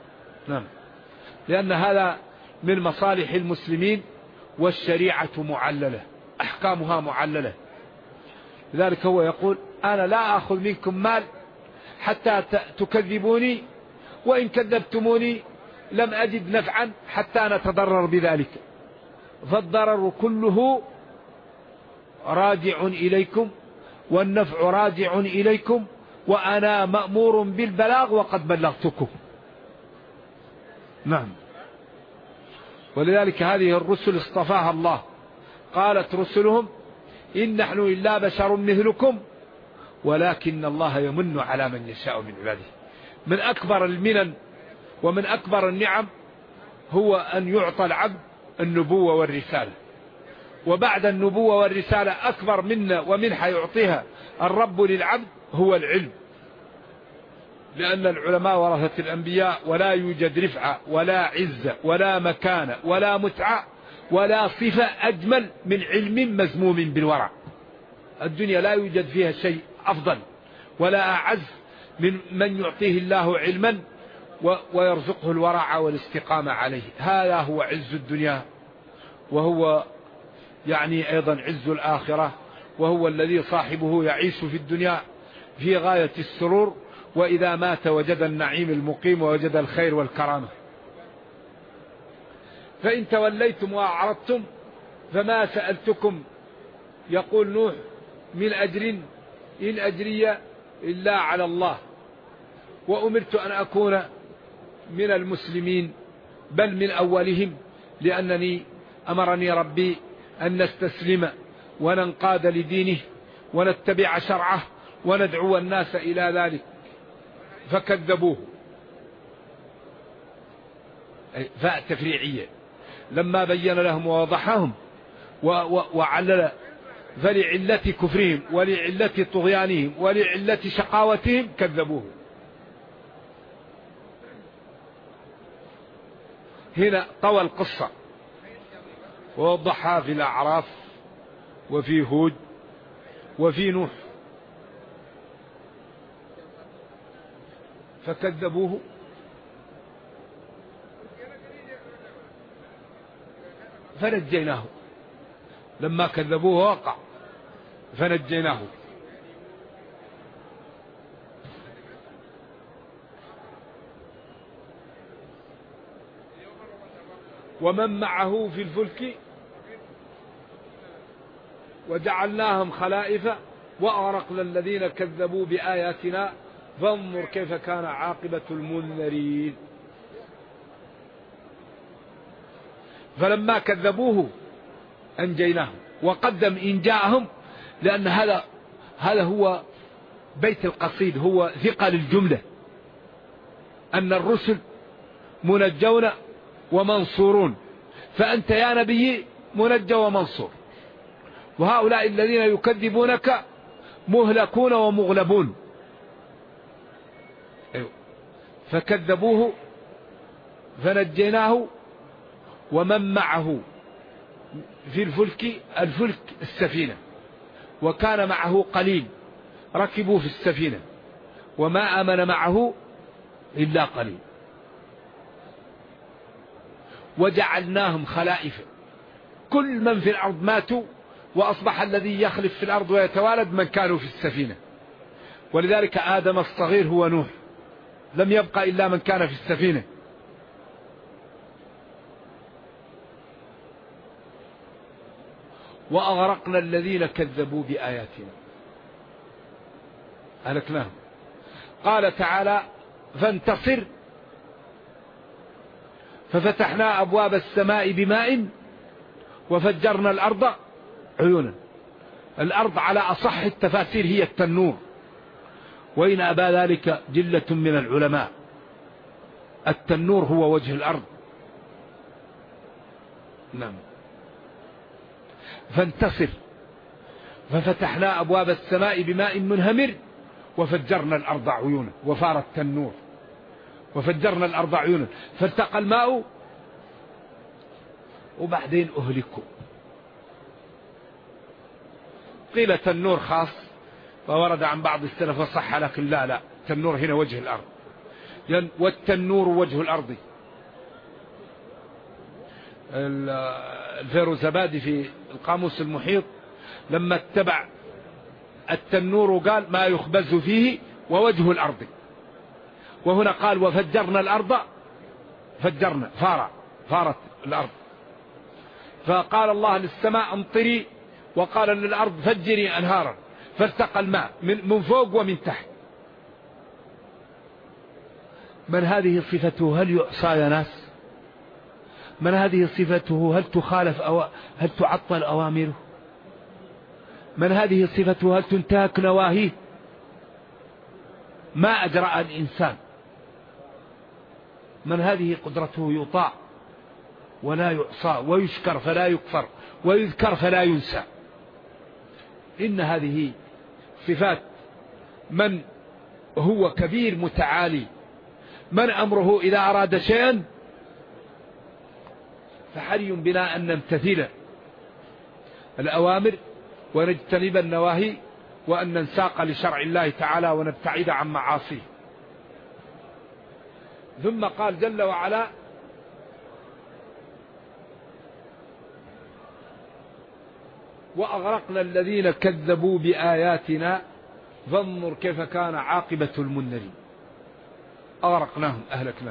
Speaker 3: نعم، لأن هذا من مصالح المسلمين، والشريعة معللة، أحكامها معللة. لذلك هو يقول أنا لا أخذ منكم مال حتى تكذبوني، وإن كذبتموني لم أجد نفعا حتى نتضرر بذلك، فالضرر كله راجع إليكم والنفع راجع إليكم، وأنا مأمور بالبلاغ وقد بلغتكم. نعم. ولذلك هذه الرسل اصطفاها الله، قالت رسلهم إن نحن إلا بشر مثلكم ولكن الله يمن على من يشاء من عباده. من أكبر المنن ومن أكبر النعم هو أن يعطى العبد النبوة والرسالة، وبعد النبوة والرسالة أكبر منا ومنحة يعطيها الرب للعبد هو العلم، لأن العلماء ورثة الأنبياء، ولا يوجد رفعة ولا عزة ولا مكانة ولا متعة ولا صفة أجمل من علم مزموم بالورع. الدنيا لا يوجد فيها شيء أفضل ولا أعز من يعطيه الله علما ويرزقه الورع والاستقامة عليه. هذا هو عز الدنيا، وهو يعني أيضا عز الآخرة، وهو الذي صاحبه يعيش في الدنيا في غاية السرور، وإذا مات وجد النعيم المقيم ووجد الخير والكرامة. فإن توليتم وأعرضتم فما سألتكم، يقول نوح، من أجر إن أجري إلا على الله، وأمرت أن أكون من المسلمين بل من أولهم، لأنني أمرني ربي أن نستسلم وننقاد لدينه ونتبع شرعه وندعو الناس إلى ذلك، فكذبوه. فاء تفريعية، لما بين لهم ووضحهم وعلل، فلعلة كفرهم ولعلة طغيانهم ولعلة شقاوتهم كذبوه. هنا طوى القصة ووضحها في الأعراف وفي هود وفي نوح، فكذبوه فنجيناه. لما كذبوه وقع فنجيناه. ومن معه في الفلك وجعلناهم خلائف وأغرقنا الذين كذبوا بآياتنا فانظر كيف كان عاقبة المنذرين. فلما كذبوه أنجيناهم، وقدم إنجاءهم، لأن هذا هو بيت القصيد، هو ثقل الجملة، أن الرسل منجون ومنصورون، فأنت يا نبي منجى ومنصور، وهؤلاء الذين يكذبونك مهلكون ومغلبون. فكذبوه فنجيناه ومن معه في الفلك السفينة، وكان معه قليل ركبوا في السفينة وما آمن معه إلا قليل. وجعلناهم خلائف، كل من في الأرض ماتوا، وأصبح الذي يخلف في الأرض ويتوالد من كانوا في السفينة. ولذلك آدم الصغير هو نوح، لم يبقى إلا من كان في السفينة. وأغرقنا الذين كذبوا بآياتنا أهلكناهم. قال تعالى فانتصر ففتحنا أبواب السماء بماء وفجرنا الأرض عيونا. الأرض على أصح التفاسير هي التنور، وإن أبى ذلك جلة من العلماء. التنور هو وجه الأرض. نعم. فانتصر ففتحنا أبواب السماء بماء منهمر وفجرنا الأرض عيونا، وفار التنور وفجرنا الأرض عيونا، فالتقى الماء وبعدين أهلكوا. قيل تنور خاص وورد عن بعض السلف وصح، لكن لا، تنور هنا وجه الأرض، والتنور وجه الأرض الفيروزبادي في القاموس المحيط لما اتبع التنور قال ما يخبز فيه ووجه الأرض، وهنا قال وفجرنا الأرض، فجرنا فارت الأرض، فقال الله للسماء امطري وقال للأرض فجري أنهارا، فالتقى الماء من فوق ومن تحت. من هذه صفته؟ هل يعصى يا ناس؟ من هذه صفته؟ هل تخالف هل تعطل أوامره؟ من هذه صفته؟ هل تنتهك نواهيه؟ ما أجرأ الإنسان. من هذه قدرته يطاع ولا يعصى، ويشكر فلا يكفر، ويذكر فلا ينسى. إن هذه صفات من هو كبير متعالي، من أمره إذا أراد شيئا فحري بنا أن نمتثل الأوامر ونجتنب النواهي، وأن ننساق لشرع الله تعالى ونبتعد عن معاصيه. ثم قال جل وعلا وأغرقنا الذين كذبوا بآياتنا فانظر كيف كان عاقبة المنذرين. أغرقناهم، أهلكناهم.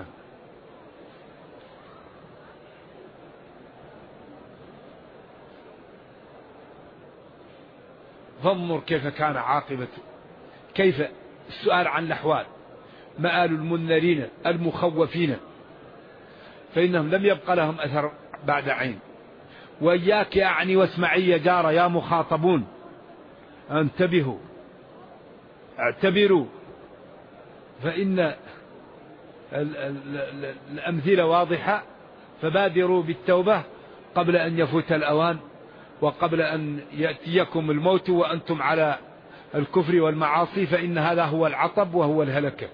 Speaker 3: فانظر كيف كان عاقبة، كيف السؤال عن الأحوال، مآل المنذرين المخوفين، فإنهم لم يبق لهم أثر بعد عين. وإياك أعني واسمعي يا جار يا مخاطبون، انتبهوا اعتبروا، فإن الأمثلة واضحة، فبادروا بالتوبة قبل أن يفوت الأوان، وقبل أن يأتيكم الموت وأنتم على الكفر والمعاصي، فإن هذا هو العطب وهو الهلكة.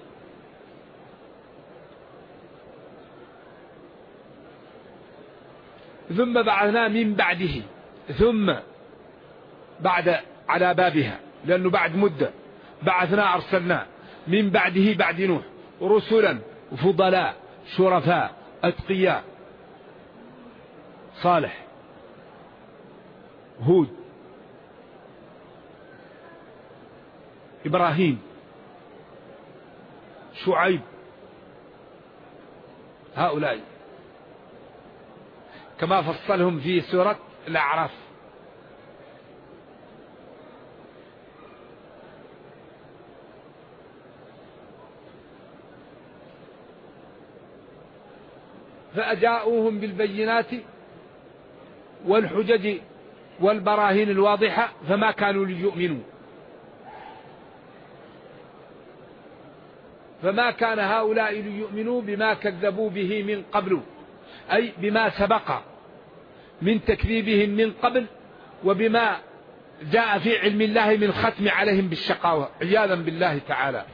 Speaker 3: ثم بعثنا من بعده، ثم بعد على بابها، لأنه بعد مدة بعثنا أرسلنا من بعده بعد نوح رسلا فضلاء شرفاء أتقياء، صالح، هود، إبراهيم، شعيب، هؤلاء كما فصلهم في سورة الأعراف. فأجاؤوهم بالبينات والحجج والبراهين الواضحة فما كانوا ليؤمنوا، فما كان هؤلاء ليؤمنوا بما كذبوا به من قبل، أي بما سبق من تكذيبهم من قبل، وبما جاء في علم الله من ختم عليهم بالشقاوة عياذا بالله تعالى.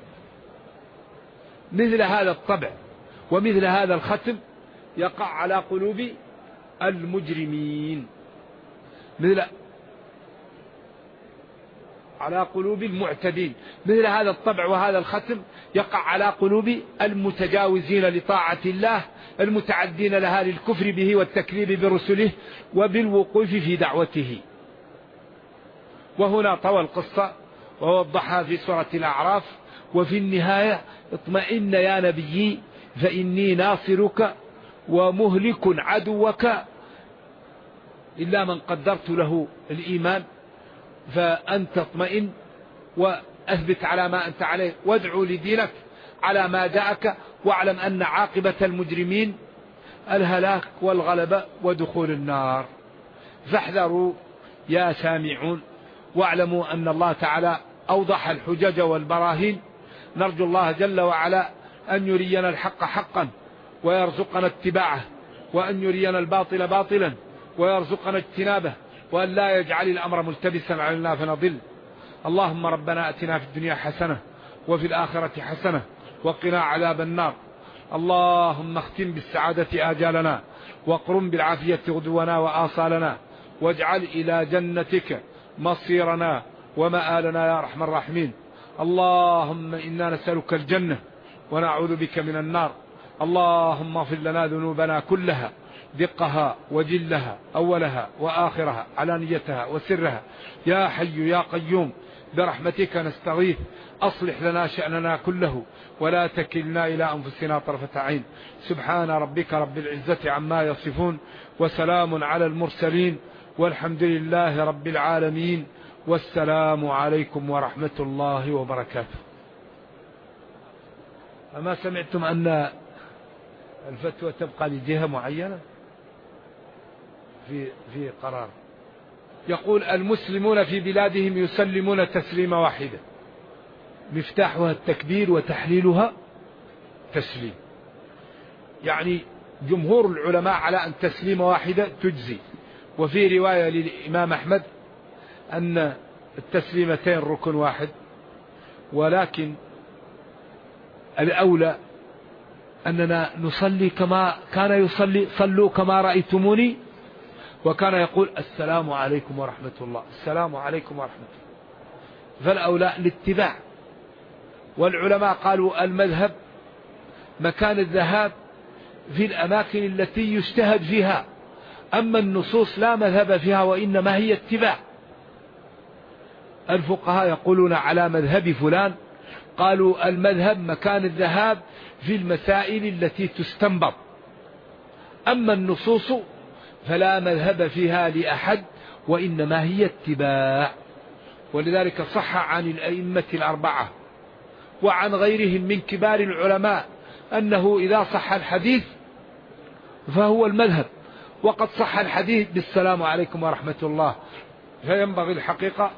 Speaker 3: مثل هذا الطبع ومثل هذا الختم يقع على قلوب المجرمين، مثل على قلوب المعتدين. مثل هذا الطبع وهذا الختم يقع على قلوب المتجاوزين لطاعة الله، المتعدين لها للكفر به والتكذيب برسله وبالوقوف في دعوته. وهنا طوى القصة ووضحها في سورة الأعراف. وفي النهاية اطمئن يا نبي فإني ناصرك ومهلك عدوك إلا من قدرت له الإيمان، فأنت اطمئن وأثبت على ما أنت عليه، وادعو لدينك على ما جاءك، واعلم أن عاقبة المجرمين الهلاك والغلبة ودخول النار. فاحذروا يا سامعون، واعلموا أن الله تعالى أوضح الحجج والبراهين. نرجو الله جل وعلا أن يرينا الحق حقا ويرزقنا اتباعه، وأن يرينا الباطل باطلا ويرزقنا اجتنابه، وأن لا يجعل الأمر ملتبسا علينا فنضل. اللهم ربنا أتنا في الدنيا حسنة وفي الآخرة حسنة وقنا عذاب النار. اللهم اختم بالسعادة آجالنا، واقرم بالعافية غدونا وآصالنا، واجعل إلى جنتك مصيرنا ومآلنا يا أرحم الراحمين. اللهم إنا نسألك الجنة ونعوذ بك من النار. اللهم اغفر لنا ذنوبنا كلها دقها وجلها أولها وآخرها علانيتها وسرها. يا حي يا قيوم برحمتك نستغيث أصلح لنا شأننا كله ولا تكلنا إلى أنفسنا طرفة عين. سبحان ربك رب العزة عما يصفون وسلام على المرسلين والحمد لله رب العالمين والسلام عليكم ورحمة الله وبركاته. أما سمعتم أن الفتوى تبقى لجهة معينة في قرار يقول المسلمون في بلادهم يسلمون تسليمة واحدة مفتاحها التكبير وتحليلها تسليم، يعني جمهور العلماء على أن تسليمة واحدة تجزي. وفي رواية للإمام أحمد أن التسليمتين ركن واحد، ولكن الأولى أننا نصلي كما كان يصلي، صلوا كما رأيتموني، وكان يقول السلام عليكم ورحمة الله، السلام عليكم ورحمة الله، فالأولى الاتباع. والعلماء قالوا المذهب مكان الذهاب في الأماكن التي يجتهد فيها، أما النصوص لا مذهب فيها وإنما هي اتباع. الفقهاء يقولون على مذهب فلان، قالوا المذهب مكان الذهاب في المسائل التي تستنبط، أما النصوص فلا مذهب فيها لأحد وإنما هي اتباع. ولذلك صح عن الأئمة الأربعة وعن غيرهم من كبار العلماء أنه إذا صح الحديث فهو المذهب، وقد صح الحديث بالسلام عليكم ورحمة الله. فينبغي الحقيقة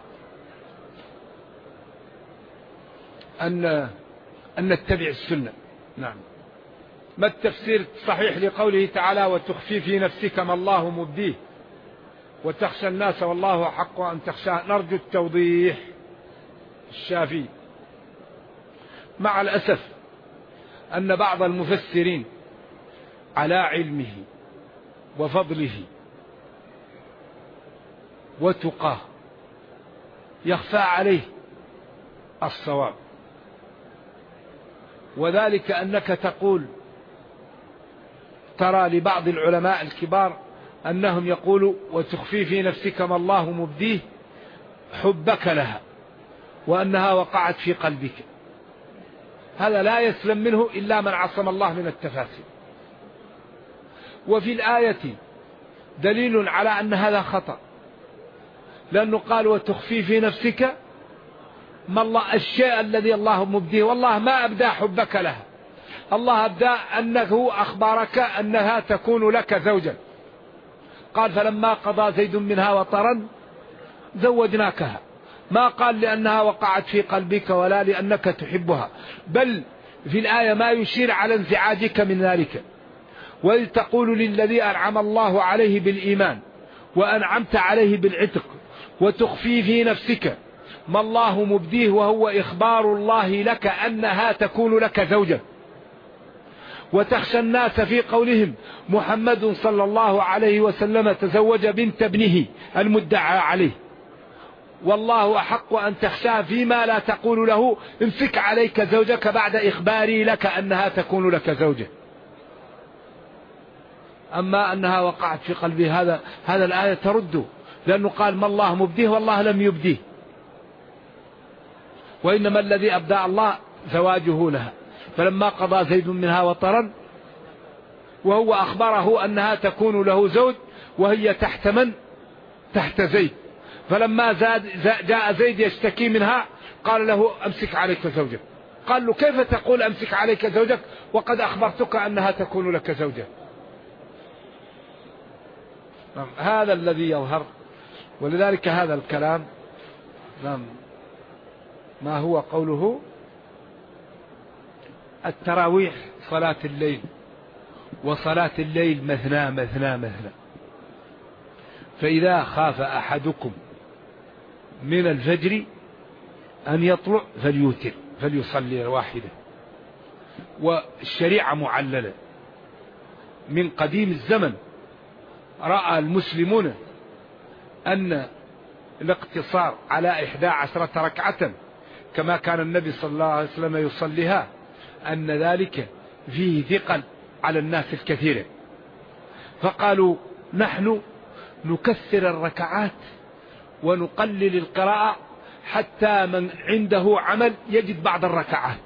Speaker 3: أن نتبع السنة. نعم. ما التفسير الصحيح لقوله تعالى وتخفي في نفسك ما الله مبديه وتخشى الناس والله حق أن تخشاه؟ نرجو التوضيح. الشافعي مع الأسف أن بعض المفسرين على علمه وفضله وتقاه يخفى عليه الصواب، وذلك أنك تقول ترى لبعض العلماء الكبار أنهم يقولوا وتخفي في نفسك ما الله مبديه حبك لها وأنها وقعت في قلبك. هذا لا يسلم منه إلا من عصم الله من التفاسير. وفي الآية دليل على أن هذا خطأ، لأنه قال وتخفي في نفسك ما الله، الشيء الذي الله مبديه، والله ما أبدى حبك لها، الله أبدى أنه أخبرك أنها تكون لك زوجا. قال فلما قضى زيد منها وطرا زوجناكها، ما قال لأنها وقعت في قلبك ولا لأنك تحبها، بل في الآية ما يشير على انزعاجك من ذلك. وإذ تقول للذي أنعم الله عليه بالإيمان وأنعمت عليه بالعتق وتخفي في نفسك ما الله مبديه وهو إخبار الله لك أنها تكون لك زوجا. وتخشى الناس في قولهم محمد صلى الله عليه وسلم تزوج بنت ابنه المدعى عليه، والله أحق أن تخشاه فيما لا تقول له امسك عليك زوجك بعد إخباري لك أنها تكون لك زوجة. أما أنها وقعت في قلبي هذا الآية ترده، لأنه قال ما الله مبديه والله لم يبديه، وإنما الذي أبدأ الله زواجه لها. فلما قضى زيد منها وطرا وهو أخبره أنها تكون له زوج وهي تحت من؟ تحت زيد. فلما جاء زيد يشتكي منها قال له أمسك عليك زوجك. قال له كيف تقول أمسك عليك زوجك وقد أخبرتك أنها تكون لك زوجة؟ هذا الذي يظهر. ولذلك هذا الكلام ما هو قوله التراويح صلاة الليل، وصلاة الليل مثنى مثنى مثنى، فإذا خاف أحدكم من الفجر أن يطلع فليوتر فليصلي واحدة. والشريعة معللة من قديم الزمن. رأى المسلمون أن الاقتصار على 11 ركعة كما كان النبي صلى الله عليه وسلم يصليها أن ذلك فيه ثقل على الناس الكثير، فقالوا نحن نكثر الركعات ونقلل القراءة حتى من عنده عمل يجد بعض الركعات،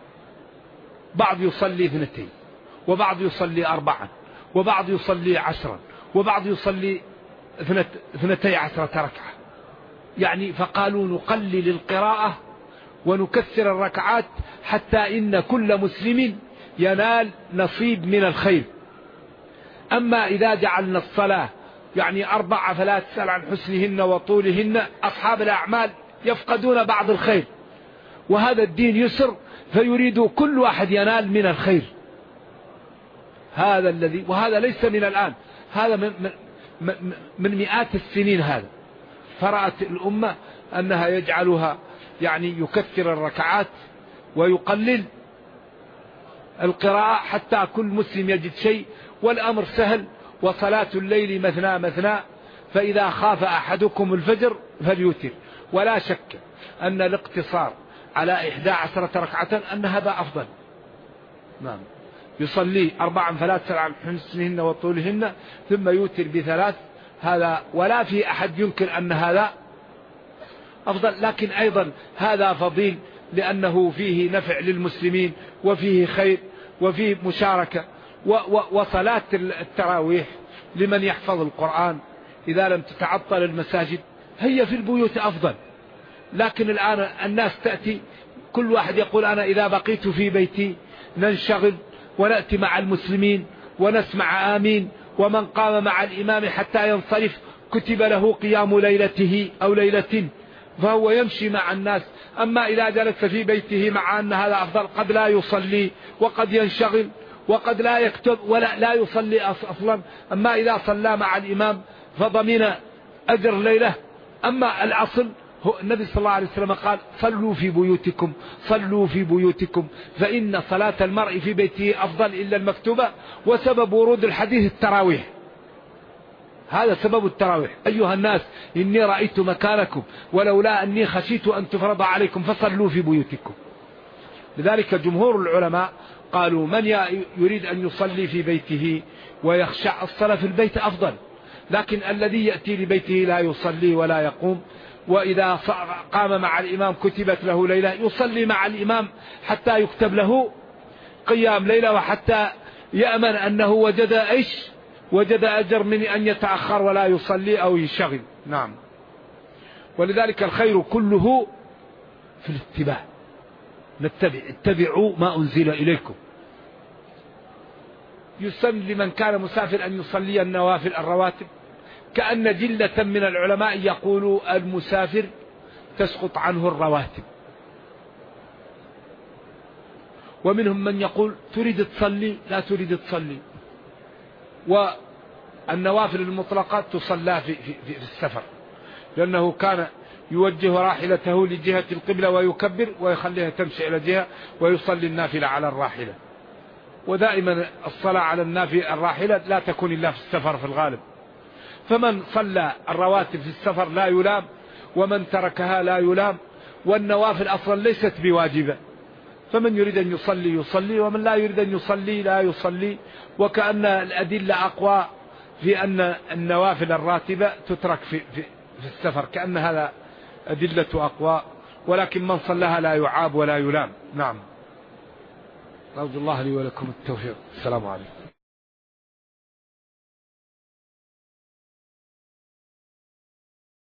Speaker 3: بعض يصلي 2 وبعض يصلي 4 وبعض يصلي 10 وبعض يصلي 12 ركعة. يعني فقالوا نقلل القراءة ونكثر الركعات حتى إن كل مسلم ينال نصيب من الخير. أما إذا جعلنا الصلاة يعني 4 فلا تسأل عن حسنهن وطولهن، أصحاب الأعمال يفقدون بعض الخير، وهذا الدين يسر فيريد كل واحد ينال من الخير. هذا الذي، وهذا ليس من الآن، هذا من مئات السنين. هذا فرأت الأمة أنها يجعلها يعني يكثر الركعات ويقلل القراءة حتى كل مسلم يجد شيء، والأمر سهل. وصلاة الليل مثنى مثنى، فإذا خاف أحدكم الفجر فليوتر. ولا شك أن الاقتصار على 11 ركعة أن هذا أفضل. نعم، يصلي 4 فلا تسأل عن حسنهن وطولهن ثم يوتر ب3، هذا ولا في أحد ينكر أن هذا أفضل، لكن أيضا هذا فضيل لأنه فيه نفع للمسلمين وفيه خير وفيه مشاركة. وصلاة التراويح لمن يحفظ القرآن إذا لم تتعطل المساجد هي في البيوت أفضل. لكن الآن الناس تأتي كل واحد يقول أنا إذا بقيت في بيتي ننشغل ونأتي مع المسلمين ونسمع آمين، ومن قام مع الإمام حتى ينصرف كتب له قيام ليلته أو ليلة، فهو يمشي مع الناس. أما إذا جلس في بيته مع أن هذا أفضل قد لا يصلي وقد ينشغل وقد لا يكتب ولا لا يصلي أصلا. أما إذا صلى مع الإمام فضمن أجر ليلة. أما الأصل النبي صلى الله عليه وسلم قال صلوا في بيوتكم، صلوا في بيوتكم، فإن صلاة المرء في بيته أفضل إلا المكتوبة. وسبب ورود الحديث التراويح، هذا سبب التراويح. أيها الناس إني رأيت مكانكم ولولا أني خشيت أن تفرض عليكم فصلوا في بيوتكم. لذلك جمهور العلماء قالوا من يريد أن يصلي في بيته ويخشع الصلاة في البيت أفضل، لكن الذي يأتي لبيته لا يصلي ولا يقوم، وإذا قام مع الإمام كتبت له ليلة يصلي مع الإمام حتى يكتب له قيام ليلة، وحتى يأمن أنه وجد أجر من أن يتأخر ولا يصلي أو يشغل. نعم، ولذلك الخير كله في الاتباع. اتبعوا ما أنزل إليكم. يسن لمن كان مسافر أن يصلي النوافل الرواتب، كأن جلة من العلماء يقولوا المسافر تسقط عنه الرواتب، ومنهم من يقول تريد تصلي لا تريد تصلي. والنوافل المطلقات تصلى في السفر، لأنه كان يوجه راحلته لجهة القبلة ويكبر ويخليها تمشي إلى جهة ويصلي النافلة على الراحلة. ودائما الصلاة على الراحلة لا تكون إلا في السفر في الغالب. فمن صلى الرواتب في السفر لا يلام، ومن تركها لا يلام، والنوافل أصلا ليست بواجبة. فمن يريد أن يصلي يصلي، ومن لا يريد أن يصلي لا يصلي. وكأن الأدلة أقوى في أن النوافل الراتبة تترك في السفر، كأن هذا أدلة أقوى، ولكن من صلىها لا يعاب ولا يلام. نعم، أرجو الله لي ولكم التوفيق. السلام عليكم.